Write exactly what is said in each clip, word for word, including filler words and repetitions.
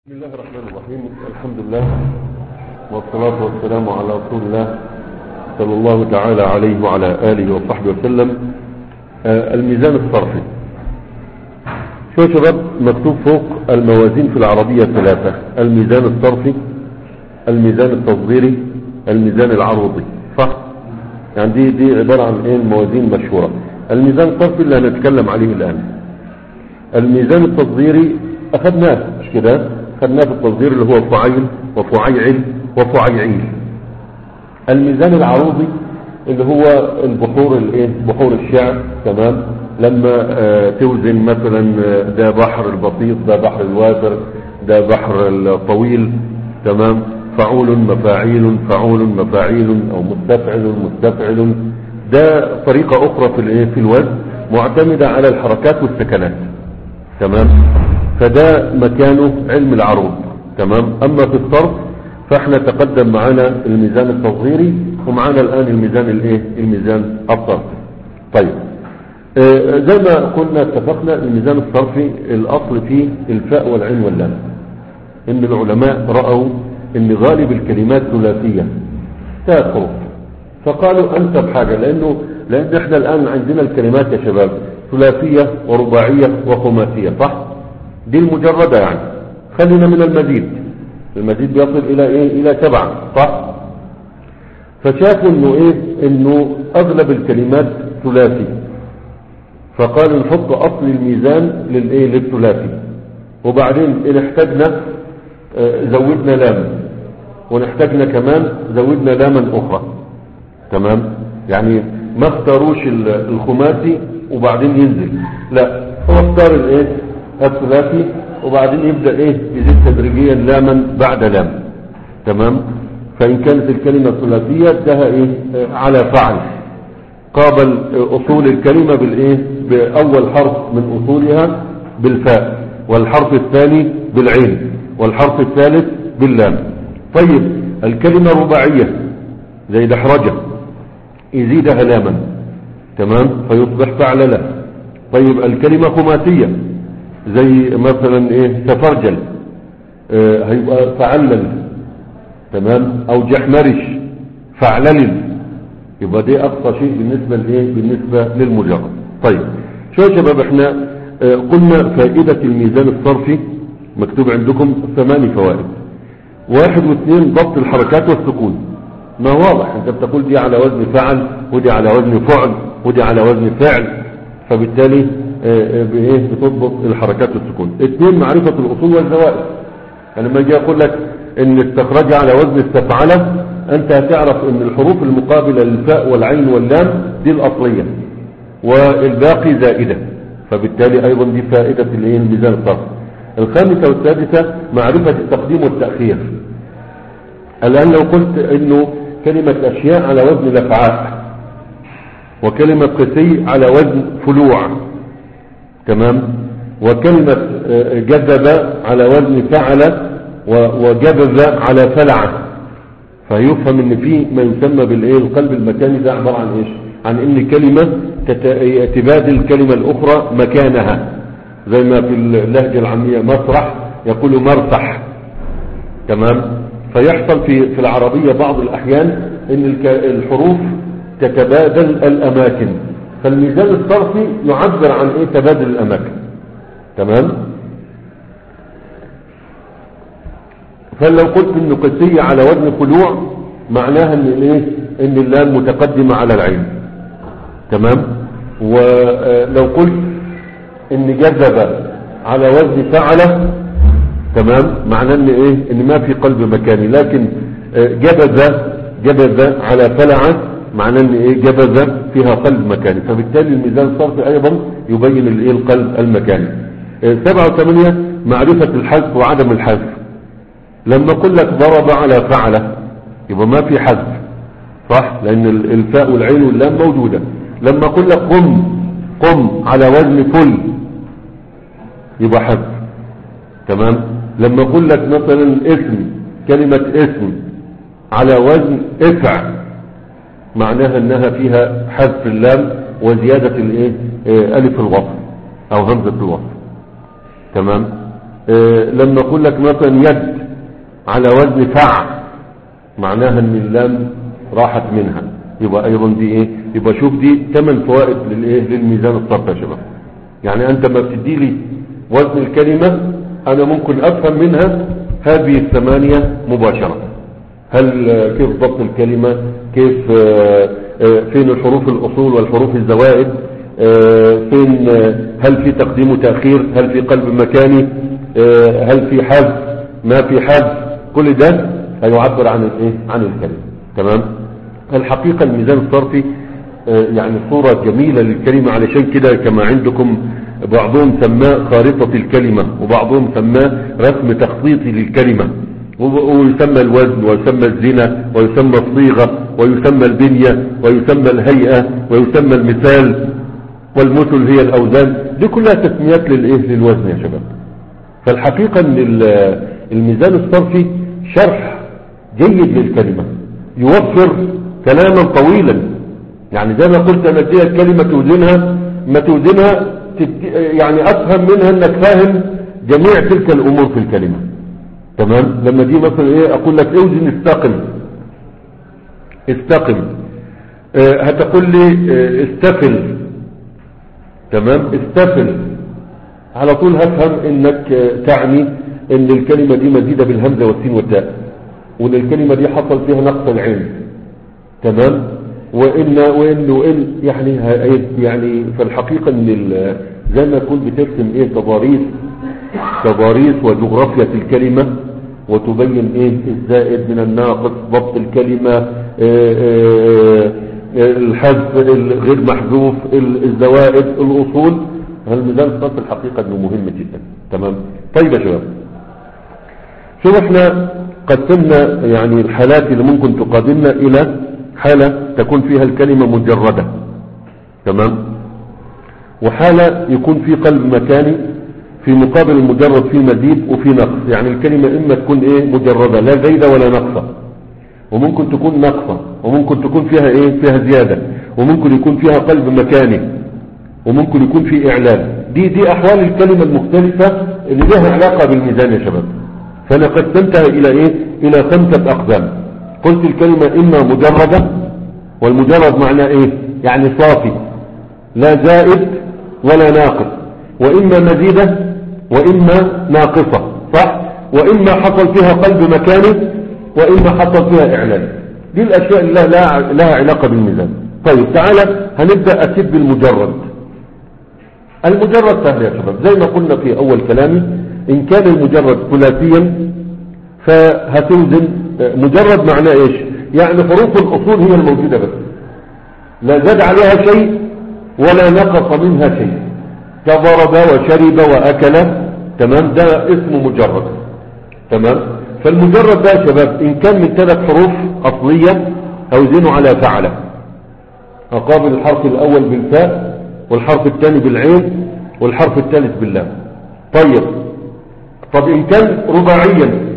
بسم الله الرحمن الرحيم. الحمد لله والصلاة والسلام على رسول الله صلى الله تعالى عليه وعلى آله وصحبه وسلم. آه الميزان الصرفي. شو يا شباب مكتوب فوق الموازين في العربية ثلاثة: الميزان الصرفي، الميزان التصغيري، الميزان العروضي. صح؟ يعني دي دي عبارة عن ايه؟ الموازين مشهورة. الميزان الصرفي اللي هنتكلم عليه الآن. الميزان التصغيري أخذناه مش كده؟ خدناه في التصغير اللي هو فعيل وفعيعل وفعيعيل. الميزان العروضي اللي هو البحور الايه بحور الشعر. تمام. لما آه توزن مثلا ده بحر البسيط، ده بحر الوافر، ده بحر الطويل. تمام. فعول مفاعيل فعول مفاعيل او مستفعل مستفعل. ده طريقة اخرى في الايه في الوزن معتمدة على الحركات والسكنات. تمام. فده مكانه علم العروض. تمام. اما في الصرف فاحنا تقدم معنا الميزان التصغيري ومعنا الان الميزان الايه الميزان الصرفي. طيب آه زي ما قلنا اتفقنا الميزان الصرفي الاصل فيه الفاء والعين واللام. ان العلماء رأوا ان غالب الكلمات ثلاثية ثلاث حروف، فقالوا انسب حاجة لانه لان احنا الان عندنا الكلمات يا شباب ثلاثية ورباعية وخماسية. صح؟ دي المجردة يعني. خلينا من المزيد. المزيد بيصل الى ايه الى سبعة. صح؟ فشافوا انه ايه انه اغلب الكلمات ثلاثي، فقالوا نحط اصل الميزان للايه للثلاثي، وبعدين ان احتاجنا اه زودنا لام، ونحتاجنا كمان زودنا لاما اخرى. تمام. يعني ما اختاروش الخماسي وبعدين ينزل، لا هو اختار الايه الثلاثي وبعدين يبدأ ايه يزيد تدريجيا لاما بعد لام. تمام. فإن كانت الكلمة ثلاثية ادها ايه على فعل، قابل اصول الكلمة بالايه باول حرف من اصولها بالفاء، والحرف الثاني بالعين، والحرف الثالث باللام. طيب الكلمة رباعية زي دحرجة يزيدها لاما. تمام. فيصبح فعللة. طيب الكلمة خماسية زي مثلا ايه تفرجل اه هيبقى فعلل. تمام. او جحمرش فعلل. يبقى دي اقصى شيء بالنسبة لايه بالنسبة للمجرد. طيب شو يا شباب احنا اه قلنا فائدة الميزان الصرفي مكتوب عندكم ثماني فوائد. واحد واثنين ضبط الحركات والسكون. ما واضح انت بتقول دي على وزن فعل ودي على وزن فعل ودي على وزن فعل، فبالتالي بايه بتضبط الحركات والسكون. اثنين معرفة الاصول والزوائد. يعني لما اجي اقول لك ان استخرج على وزن استفعله، انت هتعرف ان الحروف المقابلة للفاء والعين واللام دي الاصلية والباقي زائدة، فبالتالي ايضا دي فائدة الايه الميزان الصرفي. الخامسة والسادسة معرفة التقديم والتأخير. الان لو قلت انه كلمة اشياء على وزن الافعاء، وكلمة قسي على وزن فلوع. تمام. وكلمة جذب على وزن فعل، وجذب على فلعة، فيفهم ان في ما يسمى بالايه القلب المكاني. ده عبارة عن ايش؟ عن ان كلمة تبادل الكلمة الاخرى مكانها، زي ما في اللهجة العامية مسرح يقول مرسح. تمام. فيحصل في في العربية بعض الاحيان ان الحروف تتبادل الاماكن، فالميزان الصرفي يعبر عن ايه تبادل الاماكن. تمام. فلو قلت انه قسية على وزن فلوع معناها ان ايه ان اللام متقدمة على العين. تمام. ولو قلت ان جذب على وزن فعل، تمام، معناه ان ايه ان ما في قلب مكاني. لكن جبذ جبذ على فلعة معناه ان ايه جبذ فيها قلب مكاني، فبالتالي الميزان الصرفي ايضا يبين الايه القلب المكاني. سبعة وثمانية معرفة الحذف وعدم الحذف. لما اقول لك ضرب على فعل يبقى ما في حذف. صح؟ لان الفاء والعين واللام موجودة. لما اقول لك قم قم على وزن فل يبقى حذف. تمام. لما اقول لك مثلا اسم، كلمة اسم على وزن افع معناها انها فيها حذف اللام وزيادة الايه الف الوصف او همزة الوصف. تمام. اه لما اقول لك مثلا يد على وزن فع، معناها ان اللام راحت منها، يبقى ايضا دي ايه؟ يبقى شوف دي ثمان فوائد للايه؟ للميزان الصرف يا شباب. يعني انت ما بتدي لي وزن الكلمة انا ممكن افهم منها هذه الثمانية مباشرة. هل كيف ضبط الكلمة، كيف اه اه فين الحروف الاصول والحروف الزوائد، اه فين اه هل في تقديم وتأخير، هل في قلب مكاني، اه هل في حذف، ما في حذف، كل ده هيعبر عن الايه؟ عن الكلمة. تمام. الحقيقة الميزان الصرفي اه يعني صورة جميلة للكلمة، علشان كده كما عندكم بعضهم سماه خارطة الكلمة، وبعضهم سماه رسم تخطيطي للكلمة، ويسمى الوزن ويسمى الزنا ويسمى الصيغة ويسمى البنية ويسمى الهيئة ويسمى المثال، والمثل هي الأوزان. دي كلها تسميات للإيه؟ للوزن يا شباب. فالحقيقة ان الميزان الصرفي شرح جيد للكلمة، يوفر كلاما طويلا. يعني زي ما قلت انا اديها الكلمة توزنها، ما توزنها يعني افهم منها انك فاهم جميع تلك الامور في الكلمة. تمام. لما دي مثلا ايه اقول لك اوزن استقم، استقم اه هتقول لي اه استفل. تمام. استفل على طول هفهم انك اه تعني ان الكلمة دي مزيدة بالهمزة والسين والتاء، وان الكلمة دي حصل فيها نقص العين. تمام. وان وان وان يعني يعني في الحقيقة ان زي ما يكون بترسم ايه تضاريس تضاريس وجغرافيا الكلمة، وتبين ايه الزائد من الناقص، ضبط الكلمة، اه اه الحذف، الغير محذوف، الزوائد، الاصول. الميزان الصرفي الحقيقة انه مهم جدا. تمام. طيب يا شباب، شوف احنا قسمنا يعني الحالات اللي ممكن تقابلنا الى حالة تكون فيها الكلمة مجردة. تمام. وحالة يكون في قلب مكاني، في مقابل المجرد في مزيد وفي نقص. يعني الكلمة اما تكون ايه مجردة لا زايدة ولا نقصة، وممكن تكون نقصة، وممكن تكون فيها ايه فيها زيادة، وممكن يكون فيها قلب مكاني، وممكن يكون في اعلان. دي دي احوال الكلمة المختلفة اللي لها علاقة بالميزان يا شباب. فانا قسمتها الى ايه الى خمسة اقسام. قلت الكلمة اما مجردة، والمجرد معناه ايه يعني صافي لا زائد ولا ناقص، واما مزيدة واما ناقصة، صح، واما حصل فيها قلب مكاني، واما حصل فيها اعلان. دي الاشياء اللي لها, لها علاقة بالميزان. طيب تعالى هنبدأ اكيد بالمجرد. المجرد سهل يا شباب، زي ما قلنا في اول كلامي، ان كان المجرد ثلاثيا فهتوزن. مجرد معناه ايش؟ يعني حروف الاصول هي الموجودة بس، لا زاد عليها شيء ولا نقص منها شيء، كضرب وشرب واكل. تمام. ده اسمه مجرد. تمام. فالمجرد ده يا شباب ان كان من ثلاث حروف اصلية اوزنه على فعل، اقابل الحرف الاول بالفاء، والحرف الثاني بالعين، والحرف الثالث باللام. طيب طب ان كان رباعيا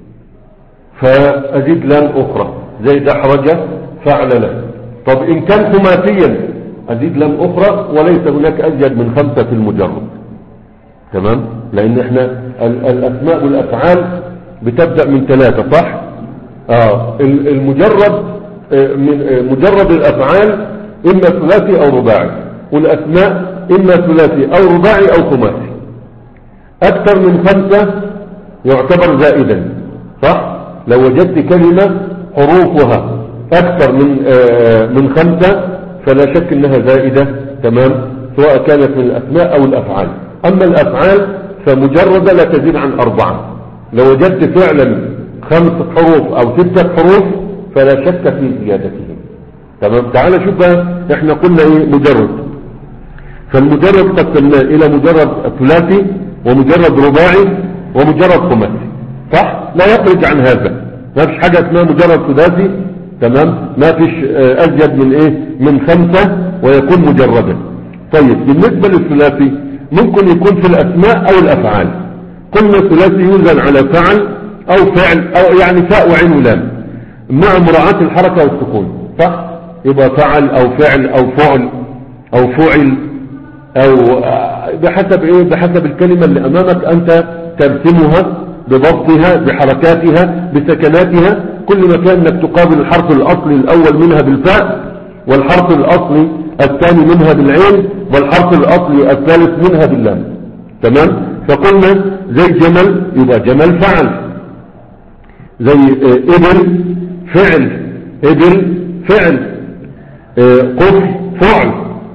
فازيد لام اخرى زي دحرج فعل له. طب ان كان خماسيا ازيد لام اخرى، وليس هناك ازيد من خمسة في المجرد. تمام. لان احنا الاسماء والافعال بتبدأ من ثلاثة، صح. اه المجرد من مجرد الافعال اما ثلاثي او رباعي، والاسماء اما ثلاثي او رباعي او خماسي. اكثر من خمسة يعتبر زائدا، صح. لو وجدت كلمة حروفها اكثر من آه من خمسة فلا شك انها زائدة. تمام. سواء كانت من الاسماء او الافعال. اما الافعال فمجردة لا تزيد عن اربعة. لو وجدت فعلا خمسة حروف او ستة حروف فلا شك في زيادتهم. تمام. تعال شوف بقى، احنا قلنا ايه مجرد. فالمجرد قسمناه الى مجرد ثلاثي ومجرد رباعي ومجرد خماسي، صح. لا يخرج عن هذا، ما فيش حاجة اسمها مجرد ثلاثي. تمام. ما فيش ازيد من ايه من خمسة ويكون مجردا. طيب بالنسبة للثلاثي ممكن يكون في الاسماء او الافعال. قلنا الثلاثي يوزن على فعل او فعل، او يعني فاء وعين ولام مع مراعاة الحركة والسكون، صح. يبقى فعل او فعل او فعل او فعل، او بحسب ايه بحسب الكلمة اللي امامك انت ترسمها بضبطها بحركاتها بسكناتها. كل ما كان انك تقابل الحرف الاصلي الاول منها بالفاء، والحرف الاصلي الثاني منها بالعين، والحرف الاصلي الثالث منها باللام. تمام. فقلنا زي جمل يبقى جمل فعل، زي ابل فعل، ابل فعل، قف فعل،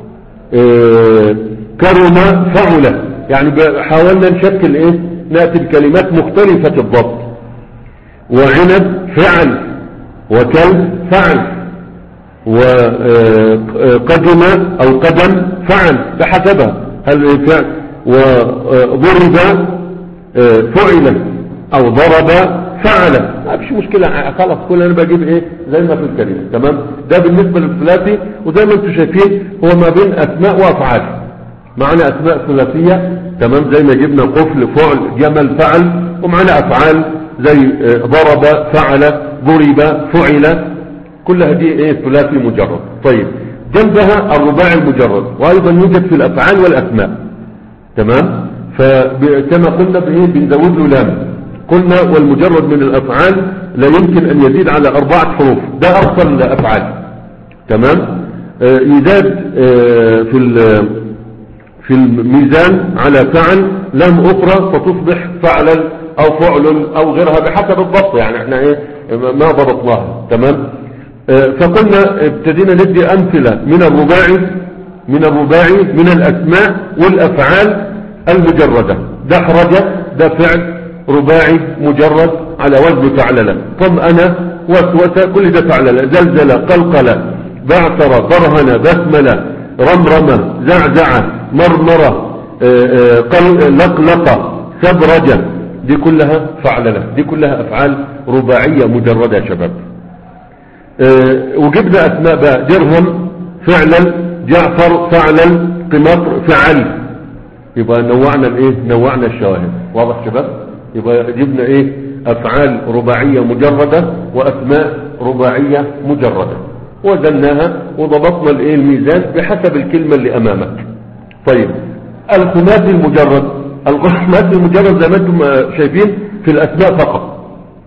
كرم فعل. يعني حاولنا نشكل ايه، نأتي بكلمات مختلفة الضبط. وعنب فعل، وكلب فعل، وقدم او قدم فعل بحسبها هل فعل، وضرب فعل او ضرب فعل. ما فيش مشكلة خلاص، كل انا بجيب ايه زي ما في الكلمة. تمام. ده بالنسبة للثلاثي. وزي ما انتم شايفين هو ما بين اسماء وافعال، معنا اسماء ثلاثية. تمام. زي ما جبنا قفل فعل جمل فعل، ومعنا افعال زي ضرب فعل ضرب فعل، كل هذه ايه ثلاثي مجرد. طيب جنبها الرباعي المجرد، وايضا يوجد في الافعال والاسماء. تمام. فكما قلنا بايه بنزود له لام. قلنا والمجرد من الافعال لا يمكن ان يزيد على اربعة حروف، ده افضل الافعال. تمام. آه يزاد آه في في الميزان على فعل لام اخرى فتصبح فعلا او فعل او غيرها بحسب الضبط. يعني احنا ايه ما ضبطناها. تمام. آه فقلنا ابتدينا ندي امثلة من الرباعي من الرباعي من الاسماء والافعال المجردة. دحرج ده فعل رباعي مجرد على وزن فعللة. طمأن وسوس كل ده فعللة. زلزل قلقل بعثر برهن بسملة رمرمة زعزع مرمرة لقلق سبرجة، دي كلها فعللة، دي كلها أفعال رباعية مجردة يا شباب. وجبنا أسماء بقى درهم فعلا، جعفر فعلا، قمطر فعل. يبقى نوعنا الايه نوعنا الشواهد. واضح شباب؟ يبقى جبنا ايه افعال رباعية مجردة واسماء رباعية مجردة، وزناها وضبطنا الايه الميزان بحسب الكلمة اللي امامك. طيب الخماسي المجرد، الخماسي المجرد زي ما انتم شايفين في الاسماء فقط.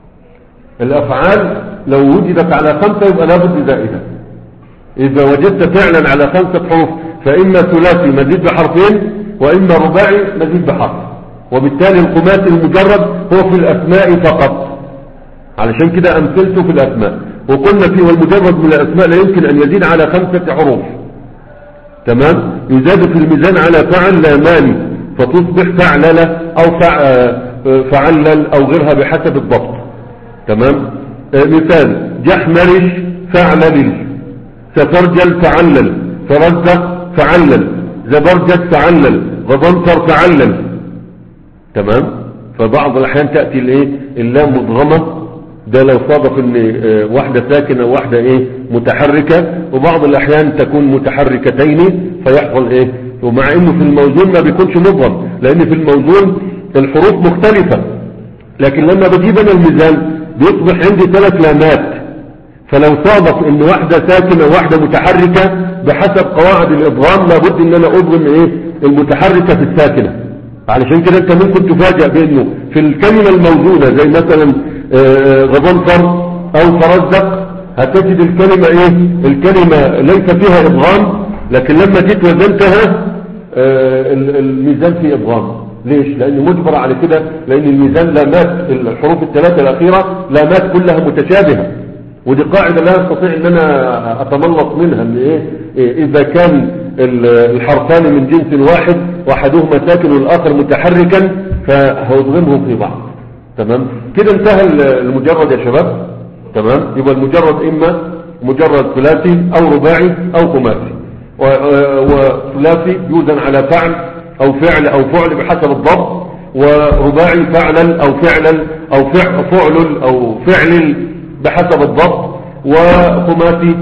الافعال لو وجدت على خمسة يبقى لابد زائدة. اذا وجدت فعلا على خمسة حروف فاما ثلاثي مزيد بحرفين، واما رباعي مزيد بحرف. وبالتالي الخماسي المجرد هو في الاسماء فقط، علشان كده امثلته في الاسماء. وقلنا فيه والمجرد من الاسماء لا يمكن ان يزيد على خمسة حروف. تمام. يزاد في الميزان على فعل لاماني فتصبح فعللة او فعلل او غيرها بحسب الضبط. تمام. آه مثال جحمرش فعلل، سفرجل فعلل، فرزق فعلل، زبرجد فعلل، غضنفر فعلل. تمام. فبعض الاحيان تأتي الايه اللام مضغمة، ده لو صادف ان واحدة ساكنة وواحدة ايه متحركة، وبعض الاحيان تكون متحركتين فيحصل ايه. ومع انه في الموزون ما بيكونش مضغم، لان في الموزون الحروف مختلفة، لكن لما بجيب انا الميزان بيصبح عندي ثلاث لامات. فلو صادف ان واحدة ساكنة وواحدة متحركة بحسب قواعد الادغام لابد ان انا اضغم ايه المتحركة في الساكنة. علشان كده انت ممكن تفاجأ بانه في الكلمة الموزونة زي مثلا غضنفر او فرزق هتجد الكلمة ايه الكلمة ليس فيها ادغام، لكن لما جيت وزنتها الميزان فيه ادغام. ليش؟ لانه مجبر على كده، لان الميزان لامات الحروف الثلاثة الاخيرة لامات كلها متشابهة، ودي قاعدة لا استطيع ان انا اتملص منها. ان ايه اذا كان الحرفان من جنس واحد واحدهما ساكن والاخر متحركا فهضغمهم في بعض. تمام كده انتهى المجرد يا شباب. تمام. يبقى المجرد اما مجرد ثلاثي او رباعي او خماسي. وثلاثي يوزن على فعل او فعل او فعل بحسب الضبط، ورباعي فعلا او فعلا او فعل فعل او فعل بحسب الضبط، وخماسي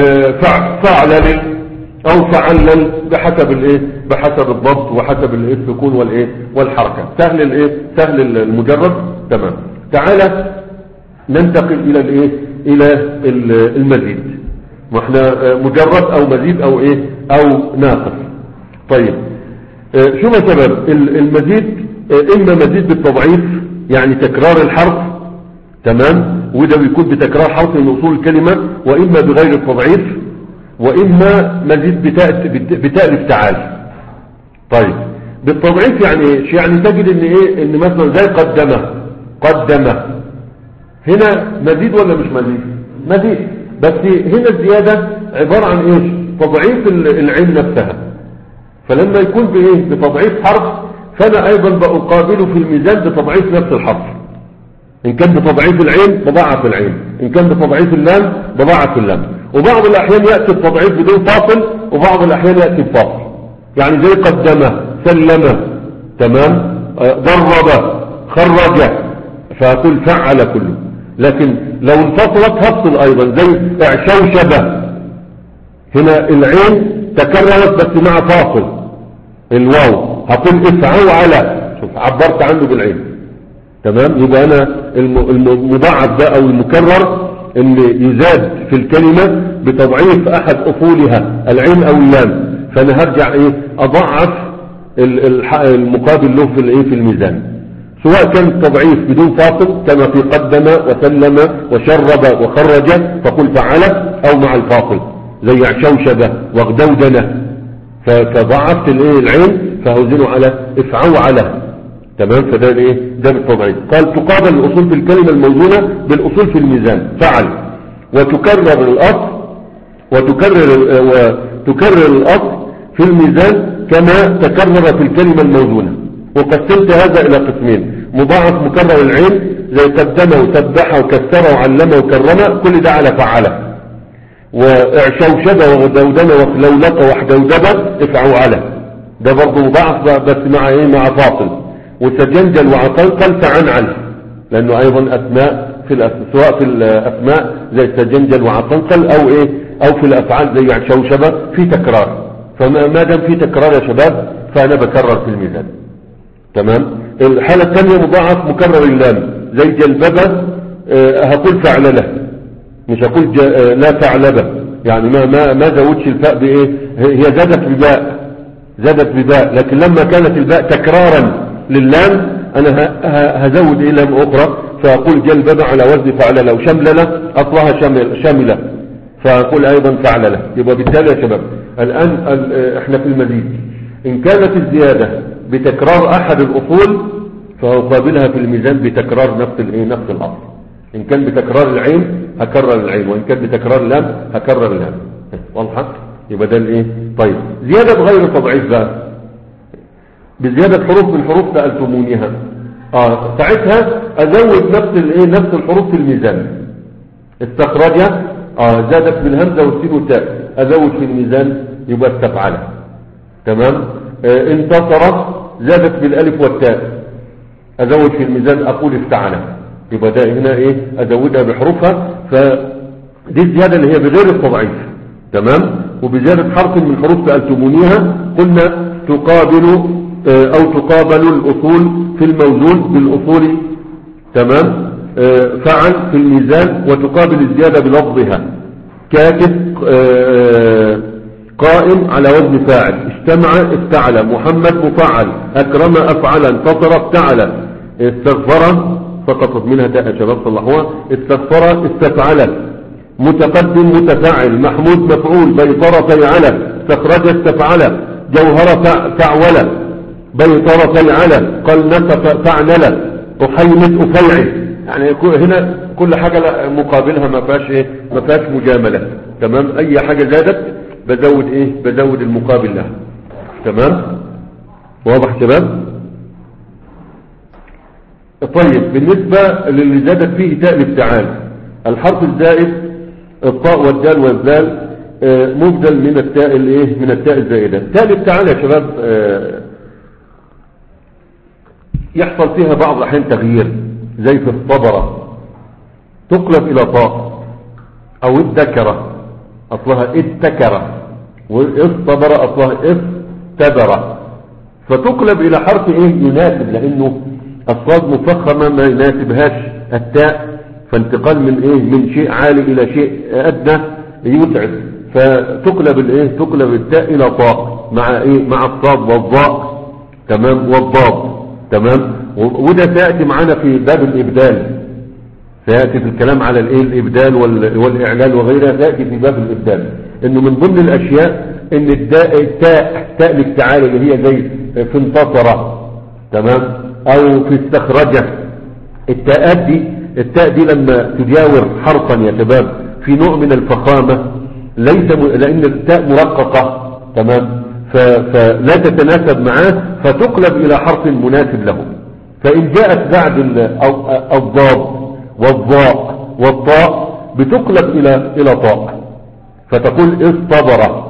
فعلل او فعلل بحسب الايه بحسب الضبط وحسب السكون والايه والحركه. سهل الايه سهل المجرد. تمام. تعالى ننتقل الى الايه الى المزيد. واحنا مجرد او مزيد او ايه او ناقص. طيب شو يا شباب المزيد اما مزيد بالتضعيف يعني تكرار الحرف، تمام، وده بيكون بتكرار حرف من اصول الكلمة، واما بغير التضعيف، واما مزيد بتاء بتاء الافتعال. طيب بالتضعيف يعني ايش؟ يعني تجد ان ايه، ان مثلا زي قدمه قدمه، هنا مزيد ولا مش مزيد؟ مزيد، بس هنا الزيادة عبارة عن ايش؟ تضعيف العين نفسها. فلما يكون بايه؟ بتضعيف حرف، فانا ايضا بقابله في الميزان بتضعيف نفس الحرف. ان كان بتضعيف العين بضعف العين، ان كان بتضعيف اللام بضعف اللام. وبعض الاحيان يأتي التضعيف بدون فاصل، وبعض الاحيان يأتي بفاصل، يعني زي قدمه سلمه، تمام، ضرب خرج، فأقول فعل كله. لكن لو انفصلت هفصل ايضا، زي اعشوشبه، هنا العين تكررت بس مع فاصل الواو، هقول افعوا على، شوف عبرت عنه بالعين، تمام. يبقى انا المضاعف ده او المكرر اللي يزاد في الكلمة بتضعيف احد اصولها العين او اللام، فانا هرجع ايه اضعف المقابل له في الايه في الميزان، سواء كان تضعيف بدون فاصل كما في قدم وسلم وشرب وخرج فقل فعل، او مع الفاصل زي عشوشبه وغدودنه، فضعفت الايه العين فهوزنه على افعوا على، تمام. فده الايه ده بالتضعيف. قال تقابل الاصول في الكلمه الموزونه بالاصول في الميزان، فعل، وتكرر الاصل وتكرر وتكرر الاصل في الميزان كما تكرر في الكلمه الموزونه. وقسمت هذا الى قسمين: مضاعف مكرر العين زي قدمه وسبحه وكسره وعلمه وكرمه، كل ده على فعله. واعشوشبه وغدودنه وخلولقه وحدودبه افعوا على، ده برضه مضاعف بس مع ايه مع فاصل. وسجنجل وعقلقل فعنعل، لانه ايضا اسماء في الأسماء، سواء في الاسماء زي سجنجل وعقلقل او ايه او في الافعال زي عشوشبه في تكرار. فما دام في تكرار يا شباب فانا بكرر في الميزان، تمام. الحالة الثانية مضاعف مكرر اللام زي جلببة، أه هقول فعلله، مش هقول أه لا فعلبة، يعني ما ما ما زودش الفاء بايه، هي زادت بباء زادت بباء لكن لما كانت الباء تكرارا لللام انا هزود ايه لام اخرى، فاقول جلببة على وزن فعلله، وشملله اصلها شمل شاملة، فاقول ايضا فعلله. يبقى بالتالي يا شباب الان احنا في المزيد، ان كانت الزيادة بتكرار احد الاصول فاقابلها في الميزان بتكرار نفس الايه نفس الاصل. ان كان بتكرار العين هكرر العين، وان كان بتكرار اللام هكرر اللام. واضحه؟ يبقى ده الايه. طيب زياده بغير تضعيف بقى، بزياده حروف من حروف سالتمونيها، اه ساعتها ازود نفس الايه نفس الحروف في الميزان. استخرج اه زادت بالهمزه والسين والتاء، ازود في الميزان يبقى استفعل، تمام. اه انتصر زادت بالالف والتاء، ازود في الميزان اقول افتعل، يبقى ده هنا ايه ازودها بحروفها. فدي الزياده اللي هي بغير التضعيف، تمام. وبزياده حرف من حروف سالتمونيها قلنا تقابل اه او تقابل الاصول في الموزون بالاصول، تمام. اه فعل في الميزان، وتقابل الزياده بلفظها كاتب اه قائم على وزن فاعل، اجتمع افتعل، محمد مفعل، اكرم افعل، انتصر افتعل، استغفر سقطت منها تاء شباب صلحوها، استغفر استفعل، متقدم متفاعل، محمود مفعول، بيطر فيعل، استخرج استفعل، جوهر فعول، بيطر فيعل، قلنس فعنل، احيمت افيعل. يعني هنا كل حاجة مقابلها ما فيهاش ايه ما فيهاش مجاملة، تمام. اي حاجة زادت بزود ايه بزود المقابل لها، تمام. واضح شباب؟ طيب بالنسبة للي زادت فيه تاء الافتعال، الحرف الزائد الطاء والدال والذال مبدل من التاء الايه من التاء الزائدة. تاء الافتعال يا شباب يحصل فيها بعض الاحيان تغيير، زي في الصبرة تقلب الى طاء، او الذكرة اصلها اتكرة، والصبر اصلها استبر، فتقلب الى حرف ايه يناسب، لانه الصاد مفخمة ما يناسبهاش التاء، فانتقال من ايه من شيء عالي الى شيء ادنى يتعب، فتقلب الايه تقلب التاء الى طاء مع ايه مع الصاد والضاء، تمام، والضاد. تمام. وده سيأتي معنا في باب الإبدال، سيأتي في الكلام على الايه الإبدال والإعلان وغيرها، سيأتي في باب الإبدال انه من ضمن الأشياء ان الداء التاء تاء الافتعال اللي هي زي في انتصر، تمام، او في استخرجه. التاءات دي التاء دي لما تجاور حرفا يا شباب في نوع من الفخامة، ليس م... لان التاء مرققة، تمام، ف... فلا تتناسب معاه فتقلب الى حرف مناسب له. فان جاءت بعد الضاد والضاء والطاء بتقلب الى الى طاء فتقول اصطبر.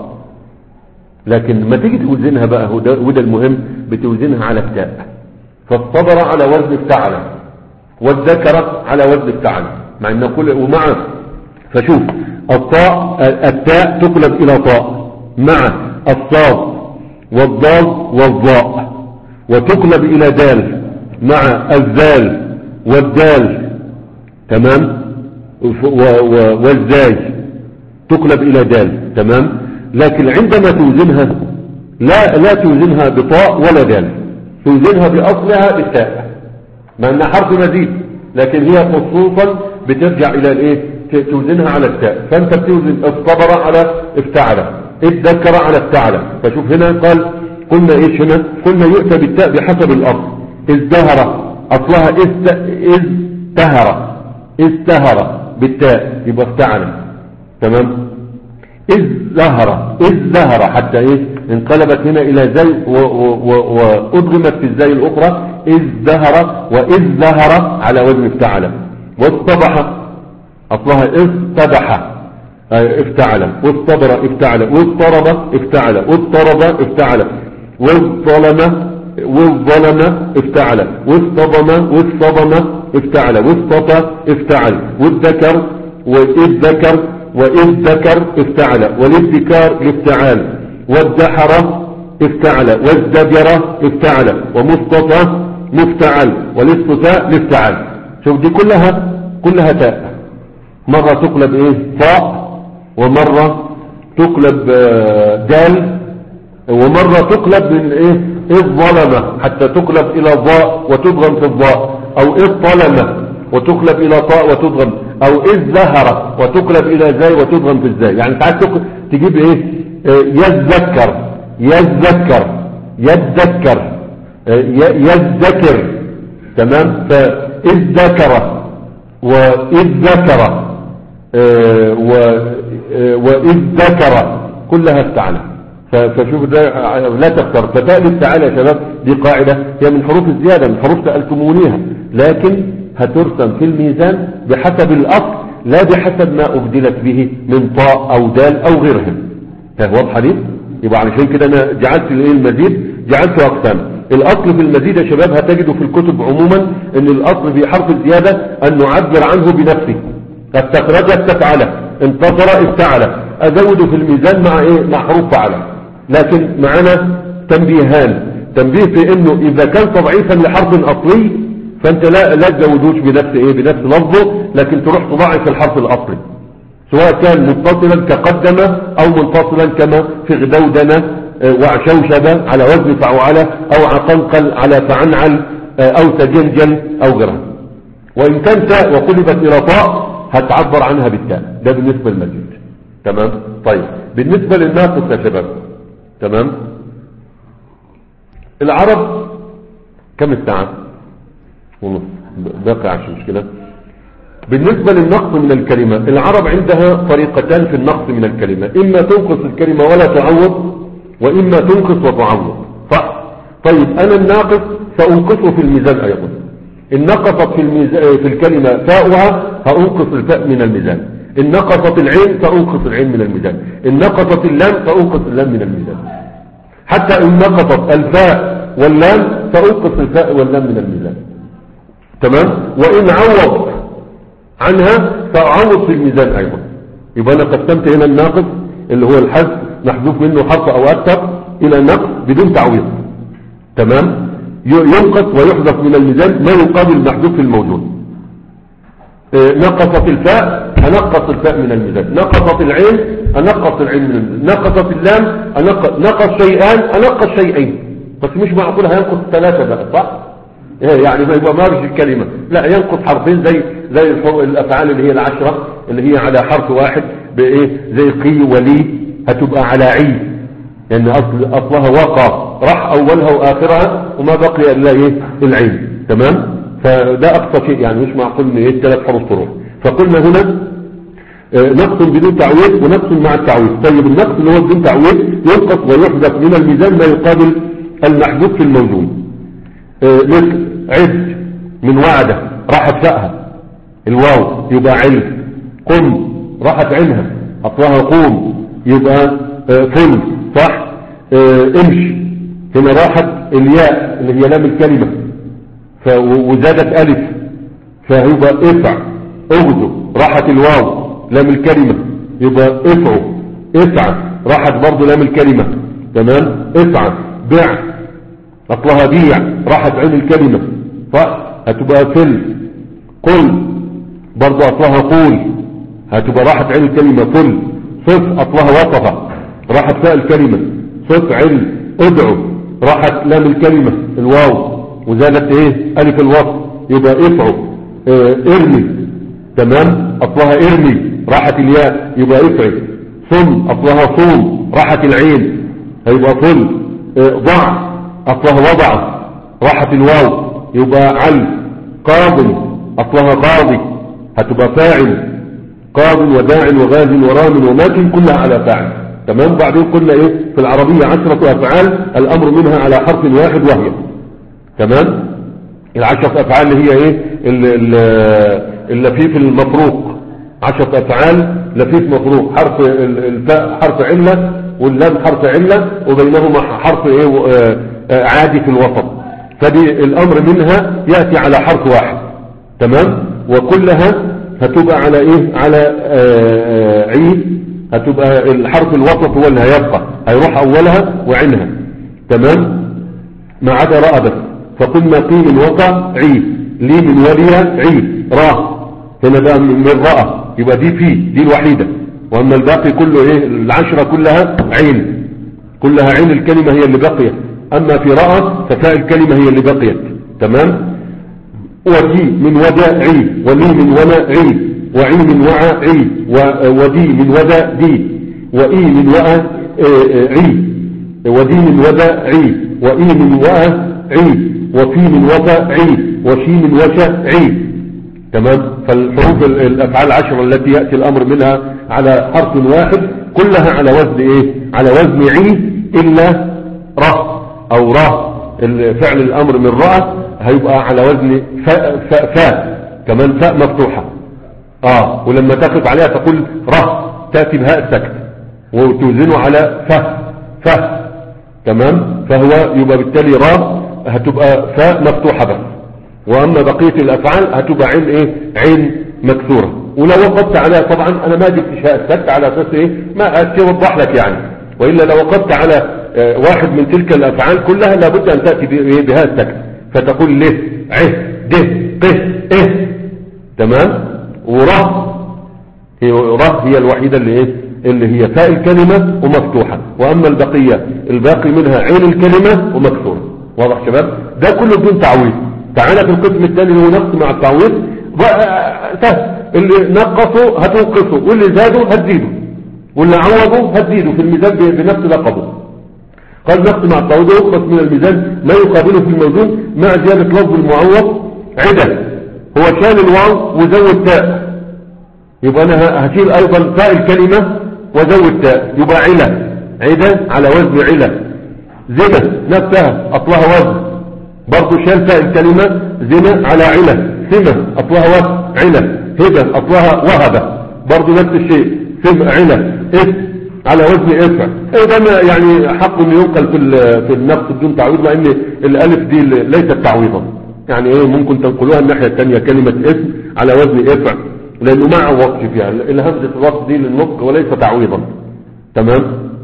لكن ما تيجي توزنها بقى، وده المهم، بتوزنها على التاء. فالصبر على وزن افتعل، والذكر على وزن افتعل، مع ان كل ومع فشوف الطاء التاء تقلب الى طاء مع الصاد والضاد والضاء، وتقلب الى دال مع الذال والدال، تمام، والزاي تقلب الى دال، تمام. لكن عندما توزنها لا لا توزنها بطاء ولا دال، توزنها باصلها بالتاء، مع انها حرف مزيد، لكن هي خصوصا بترجع الى الايه، توزنها على التاء. فانت بتوزن الصبر على افتعل، الذكر على افتعل. فشوف هنا قال قلنا ايش هنا، قلنا يؤتى بالتاء بحسب الاصل. ازدهر اصلها ازدهر، ازدهر بالتاء يبقى افتعل، تمام. إذ ظهر إذ ظهر حتى إيه انقلبت هنا إلى زي وأضغمت في الزي الأخرى، إذ ظهر وإذ ظهر على وزن افتعل. واصطبح أصلها اصطبح افتعل، واصطبر افتعل، واضطرب افتعل، واضطرب افتعل، والظلم والظلم افتعل، واصطدم واصطدم افتعل، واصطفى افتعل، والذكر وإذ ذكر وإذ ذكر افتعل، والابتكار الافتعال، والدحر افتعل، والزجر افتعل، ومصطفى مفتعل، والاصطفاء الافتعال. شوف دي كلها كلها تاء، مرة تقلب ايه طاء، ومرة تقلب دال، ومرة تقلب من ايه الظلمة حتى تقلب الى ضاء وتضغم في الضاء، او الظلمة وتقلب الى طاء وتضغم، او اذ ظهر وتقلب الى زاي وتضغم في الزاي. يعني ساعات تجيب ايه يذكر يذكر يذكر يذكر، تمام. فاذ ذكر واذ ذكر واذ ذكر كلها افتعل. فشوف ده لا تختار. فتاء الافتعال يا شباب دي قاعدة هي من حروف الزيادة، من حروف سألتمونيها، لكن هترسم في الميزان بحسب الأصل لا بحسب ما أبدلت به من طاء أو دال أو غيرهم. واضحة دي؟ يبقى علشان كده أنا جعلت المزيد جعلته أقسام. الأصل في المزيد يا شباب هتجده في الكتب عموما أن الأصل في حرف الزيادة أن نعبر عنه بنفسه. استخرج استفعل، انتصر افتعل، أزوده في الميزان مع إيه؟ مع حروف فعل. لكن معنا تنبيهان. تنبيه في أنه إذا كان تضعيفا لحرف أصلي فانت لا لا تزودوش بنفس ايه بنفس لفظه، لكن تروح تضاعف الحرف الاصلي، سواء كان متصلا كقدم او منفصلا كما في غدودنا وعشوشب على وزن فعوعلة، او عقنقل على فعنعل، او سجنجل او غيرها. وان كان تاء وقلبت الى طاء هتعبر عنها بالتاء. ده بالنسبة للمزيد، تمام. طيب بالنسبة للناقص يا شباب، تمام. العرب كم الساعة ونص باقي عشان مش كده. بالنسبة للنقص من الكلمة، العرب عندها طريقتان في النقص من الكلمة، إما تنقص الكلمة ولا تعوض، وإما تنقص وتعوض، صح؟ طيب أنا الناقص سأنقصه في الميزان أيضا. إن نقصت في, الميزان في الكلمة فاؤها هأنقص الفاء من الميزان، إن نقصت العين سأنقص العين من الميزان، إن نقصت اللام سأنقص اللام من الميزان، حتى إن نقصت الفاء واللام سأنقص الفاء واللام من الميزان، تمام. وإن عوض عنها فأعوض في الميزان أيضا. يبقى أنا قسمت هنا الناقص اللي هو الحذف محذوف منه حرف أو أكثر إلى نقص بدون تعويض، تمام. ينقص ويحذف من الميزان ما يقابل المحذوف في الموجود. نقصت الفاء أنقص الفاء من الميزان، نقصت العين أنقص العين من الميزان، نقصت اللام أنقص نقص شيئان أنقص شيئين. بس مش معقول هينقص ثلاثة بقى، صح؟ يعني ما يبقى مارج الكلمة، لا ينقص حرفين زي زي الافعال اللي هي العشرة اللي هي على حرف واحد بايه، زي قي ولي هتبقى على عي، لان يعني اصل اصلها وقع، راح اولها واخرها وما بقي الا ايه العين. تمام، فده اقصى شيء، يعني مش معقول ان ايه ثلاث حروف تروح. فقلنا هنا اه نقص بدون تعويض ونقص مع التعويض. طيب النقص اللي هو بدون تعويض ينقص ويحذف من الميزان ما يقابل المحذوف في الموزون. اه مثل عد من وعده راحت فاءها الواو يبقى علم. قم راحت عينها اصلها قوم يبقى اه فل، صح. اه امشي هنا راحت الياء اللي هي لام الكلمة وزادت ألف فيبقى افع. اغدو راحت الواو لام الكلمة يبقى افعوا. اسعى راحت برضو لام الكلمة، تمام. اسعى. بع اصلها بيع راحت عين الكلمة، صح، هتبقى فل. قل برضو اصلها قول هتبقى راحت عين الكلمة فل. صف اصلها وصف راحت فاء الكلمة صف علم. ادعو راحت لام الكلمة الواو وزادت ايه الف الوصف يبقى افعوا. اه ارمي، تمام، اصلها ارمي راحت الياء يبقى افعل. صم اصلها صوم راحت العين هيبقى صل. اه ضع اصلها وضع راحت الواو يبقى عل. قاض اصلها قاضي هتبقى فاعل. قاض وداع وغاز ورام وماكن كلها على فاعل، تمام. بعدين قلنا ايه في العربية عشرة افعال الامر منها على حرف واحد وهي، تمام. العشرة افعال اللي هي ايه اللفيف المفروق، عشرة افعال لفيف مفروق، حرف الفاء حرف علة واللام حرف علة وبينهما حرف ايه عادي في الوسط، فدي الامر منها يأتي على حرف واحد، تمام. وكلها هتبقى على ايه على عيد، هتبقى الحرف الوسط هو اللي هيبقى هيروح اولها وعينها، تمام، ما عدا راء بس. فقلنا قي من وقع عيد، لي من ولي عيد، راء هنا بقى من راء يبقى دي في دي الوحيدة، واما الباقي كله ايه العشرة كلها عين، كلها عين الكلمة هي اللي بقيت. اما في راء ففاء الكلمة هي اللي بقيت، تمام. ودي من ودا عيد، ولي من ونا عيد، وعي من وعى عيد، ودي من ودا دي، وإي من وأ عيد، ودي من ودا عيد، وإي من وأ عيد، وفي من وفا عيد، وشي من وشا عيد، تمام. فالحروف الأفعال العشرة التي يأتي الأمر منها على حرف واحد كلها على وزن إيه على وزن عيد إلا ره أو ره، الفعل الأمر من رأى هيبقى على وزن فاء فاء فاء كمان فاء مفتوحة، اه ولما تقف عليها تقول ره تأتي بهاء السكت وتوزنه على فه فه، تمام. فهو يبقى بالتالي را هتبقى فاء مفتوحة بس، واما بقية الافعال هتبقى عين ايه عين مكسورة. ولو وقفت عليها طبعا انا ما جبت هاء السكت على اساس ايه ما اتوضح لك يعني، والا لو وقفت على اه واحد من تلك الافعال كلها لابد ان تأتي بهاء السكت، فتقول له ع د ق اه، تمام. وره هي ره هي الوحيدة اللي ايه اللي هي فاء الكلمة ومفتوحة، واما البقية الباقي منها عين الكلمة ومكسورة. واضح شباب؟ ده كله بدون تعويض. تعالى في القسم الثاني اللي هو نقص مع التعويض، سهل، اللي نقصوا هتنقصوا واللي زادوا هتزيدوا واللي عوضوا هتزيدوا في الميزان بنفس لقبه. قال نقص مع التعويض ينقص من الميزان ما يقابله في الموزون مع زيادة لفظ المعوض عدة. هو شال الواو وزود تاء، يبقى انا هشيل ايضا تاء الكلمة وزود تاء يبقى علة، عدة على وزن علة. زنا نفسها اصلها وزن برضو شال تاء الكلمة زنا على علة. سمة اصلها وزن علة. هبة اصلها وهبة برضو نفس الشيء سم علة. اسم على وزن افع. اذا يعني حق ان ينقل في في النقص بدون تعويض، لان الالف دي ليست تعويضا، يعني ايه ممكن تنقلوها الناحية الثانية كلمة اسم على وزن افع لانه ما عوضش فيها، الهمزة الوصف دي للنطق وليس تعويضا، تمام.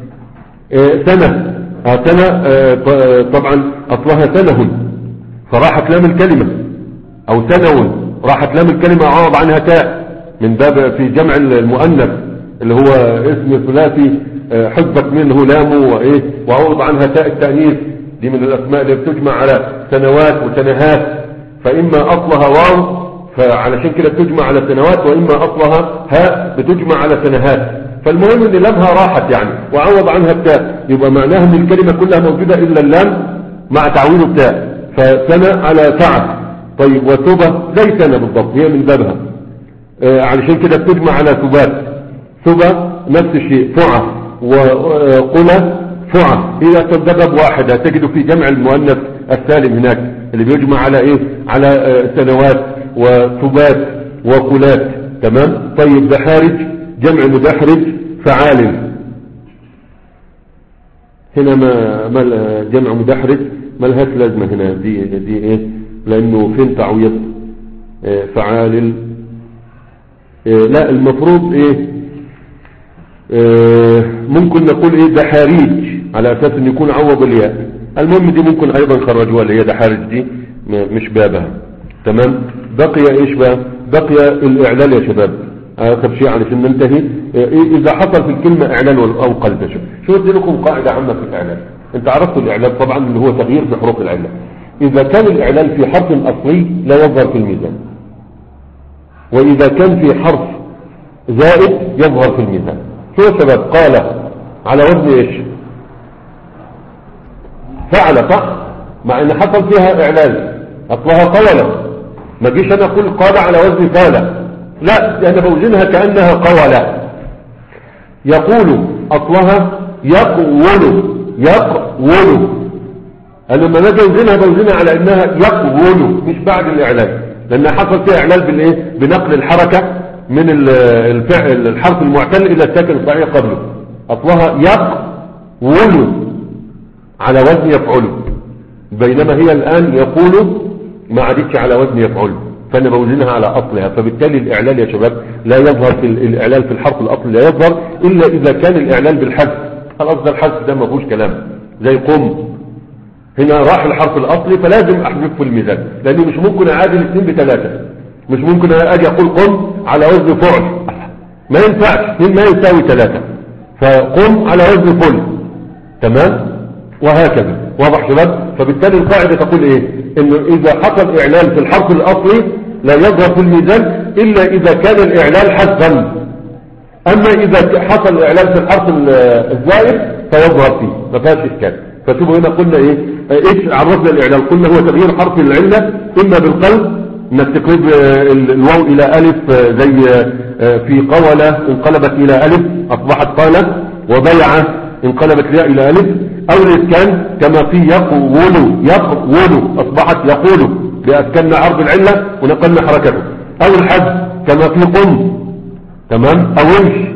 إيه سنة آه سنة آه طبعا اصلها سنه فراحت لام الكلمة، او سنو راحت لام الكلمة عوض عنها تاء من باب في جمع المؤنث اللي هو اسم ثلاثي آه حذفت منه لامه وايه وعوض عنها تاء التأنيث، دي من الاسماء اللي بتجمع على سنوات وسنهات فإما أصلها واو فعلشان كده بتجمع على سنوات، وإما أصلها هاء بتجمع على سنهات. فالمهم ان لامها راحت يعني وعوض عنها التاء، يبقى معناها ان الكلمة كلها موجودة إلا اللام مع تعويض التاء. فسنة على سعة. طيب وثبة زي سنة بالضبط، هي من بابها. آه علشان كده بتجمع على ثبات. ثبة نفس الشيء، فعة وقلة فعة، هي تنضرب واحدة. تجد في جمع المؤنث السالم هناك اللي بيجمع على ايه، على آه سنوات وثبات وقلات. تمام. طيب دحارج جمع مدحرج فعال. هنا ما, ما جمع مدحرج ما لهاش لازمة هنا، دي دي ايه، لانه فين تعويض إيه فعال. إيه لا المفروض ايه, إيه ممكن نقول ايه دحاريج على اساس ان يكون عوض الياء. المهم دي ممكن ايضا خرجوها اللي هي دحارج دي مش بابها. تمام. بقي ايش بقى؟ بقي الاعلال يا شباب، اخر شيء علشان ننتهي. اذا حصل في الكلمة اعلال او قلب. شو ادي لكم قاعدة عامة في الاعلال. انت عرفتوا الاعلال طبعا اللي هو تغيير في حروف العلة. اذا كان الاعلال في حرف اصلي لا يظهر في الميزان، واذا كان في حرف زائد يظهر في الميزان. شو يا شباب؟ قال على وزن ايش؟ فعل، صح؟ مع ان حصل فيها اعلال اصلها قولة. ما جيش انا اقول قال على وزن فعل، لا انا بوزنها كأنها قولة. يقول اصلها يقول يقول. انا لما باجي اوزنها بوزنها على انها يقول مش بعد الاعلان، لان حصل فيها اعلان بالايه، بنقل الحركة من الفعل الحرف المعتل الى الساكن الصحيح قبله. اصلها يقول على وزن يفعل، بينما هي الان يقول ما عادتش على وزن يفعل، فانا بوزنها على اصلها. فبالتالي الاعلال يا شباب لا يظهر في الاعلال في الحرف الاصلي، لا يظهر الا اذا كان الاعلال بالحذف. خلاص ده الحذف ده ما فيهوش كلام. زي قم، هنا راح الحرف الاصلي فلازم احذفه في الميزان، لانه مش ممكن اعادل اثنين بثلاثه. مش ممكن اجي اقول قم على وزن فعل، ما ينفعش، اثنين ما يساوي ثلاثه. فقم على وزن فل. تمام. وهكذا. واضح شباب؟ فبالتالي القاعده تقول ايه، انه اذا حصل اعلال في الحرف الاصلي لا يظهر في الميزان الا اذا كان الاعلال حذفا. اما اذا حصل اعلال في الحرف الزائد فيظهر فيه، ما فيهاش اشكال. فشوفوا هنا قلنا ايه، ايش عرفنا الاعلال؟ قلنا هو تغيير حرف العله اما بالقلب، انك تقلب الواو الى الف، زي في قولة انقلبت الى الف اصبحت قالة، وبيعة انقلبت الياء الى الف، او الاسكان كما في يقول يقول اصبحت يقول باسكننا عرض العلة ونقلنا حركته، او الحذف كما في قم. تمام. او امش.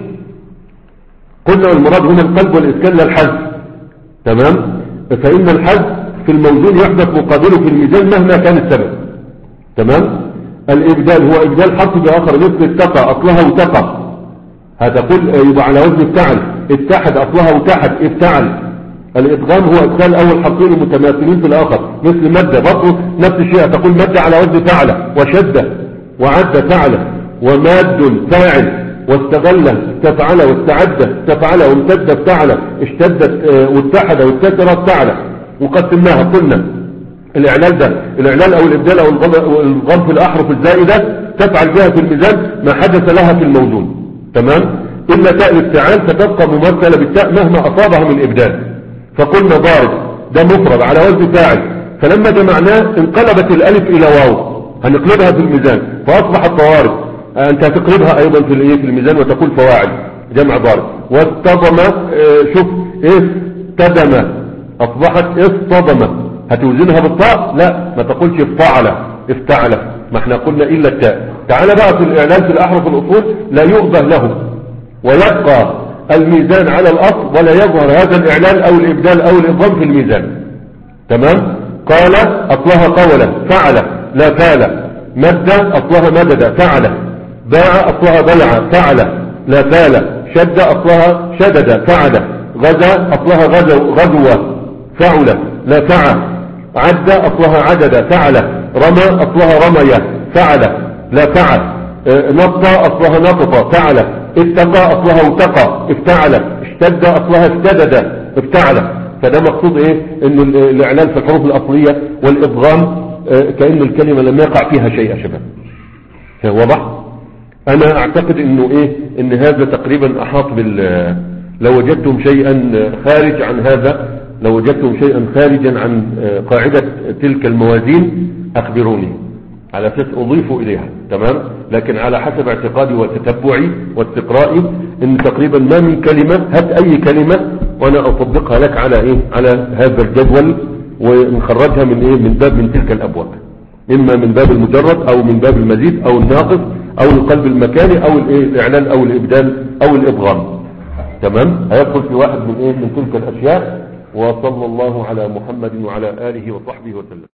قلنا المراد هنا القلب والاسكان لا الحذف. تمام. فان الحذف في الموزون يحدث مقابله في الميزان مهما كان السبب. تمام. الابدال هو ابدال حرف باخر، مثل اتقى اصلها وتقى، هتقول يبقى على وزن افتعل. اتحد اصلها وتحد افتعل. الادغام هو ادخال اول حرفين المتماثلين في الاخر، مثل مادة برضه نفس الشيء، هتقول مادة على وزن فعل، وشدة وعد فعل، وماد فاعل، واستغل استفعل، واستعد استفعل، وامتد افتعل، اشتدت واتحد واتكر افتعل. وقسمناها قلنا الاعلال ده الاعلال او الابدال او الغم في الاحرف الزائدة تفعل بها في الميزان ما حدث لها في الموزون. تمام. الا تاء الافتعال فتبقى ممثلة بالتاء مهما اصابها من ابدال. فقلنا ضارب ده مفرد على وزن فاعل، فلما جمعناه انقلبت الالف الى واو، هنقلبها في الميزان فاصبحت ضوارب. انت هتقلبها ايضا في الايه في الميزان وتقول فواعل جمع ضارب. واصطدم اه شوف استدم اصبحت اصطدم، هتوزنها بالطاء؟ لا، ما تقولش افتعل افتعل، ما احنا قلنا الا التاء. تعال بقى في الاعلان في الاحرف الاصول لا يؤبه له، ويبقى الميزان على الاصل، ولا يظهر هذا الاعلان او الابدال او الادغام في الميزان. تمام. قال اصلها قولا فعل لا فال، مد اصلها مدد فعل، باع اصلها بيع فعل لا فال، شد اصلها شدد فعل، غزا اصلها غزو غزوة فعل لا فعل، عد اصلها عدد فعل، رمى اصلها رمي فعل لا فعل، نط اصلها نطط فعل، اتقى اصلها وتقى افتعل، اشتد اصلها اشتدد افتعل. فده مقصود ايه، ان الاعلان في الحروف الاصلية والادغام كأن الكلمة لم يقع فيها شيء يا شباب. واضح؟ انا اعتقد انه ايه ان هذا تقريبا احاط بال لو وجدتم شيئا خارج عن هذا، لو وجدتم شيئا خارجا عن قاعدة تلك الموازين اخبروني على اساس اضيف اليها. تمام؟ لكن على حسب اعتقادي وتتبعي واستقرائي ان تقريبا ما من كلمة، هات اي كلمة وانا اطبقها لك على ايه على هذا الجدول ونخرجها من ايه من باب من تلك الابواب، اما من باب المجرد او من باب المزيد او الناقص او القلب المكاني او الايه الاعلان او الابدال او الادغام. تمام؟ هيدخل في واحد من ايه من تلك الاشياء. وصلى الله على محمد وعلى اله وصحبه وسلم.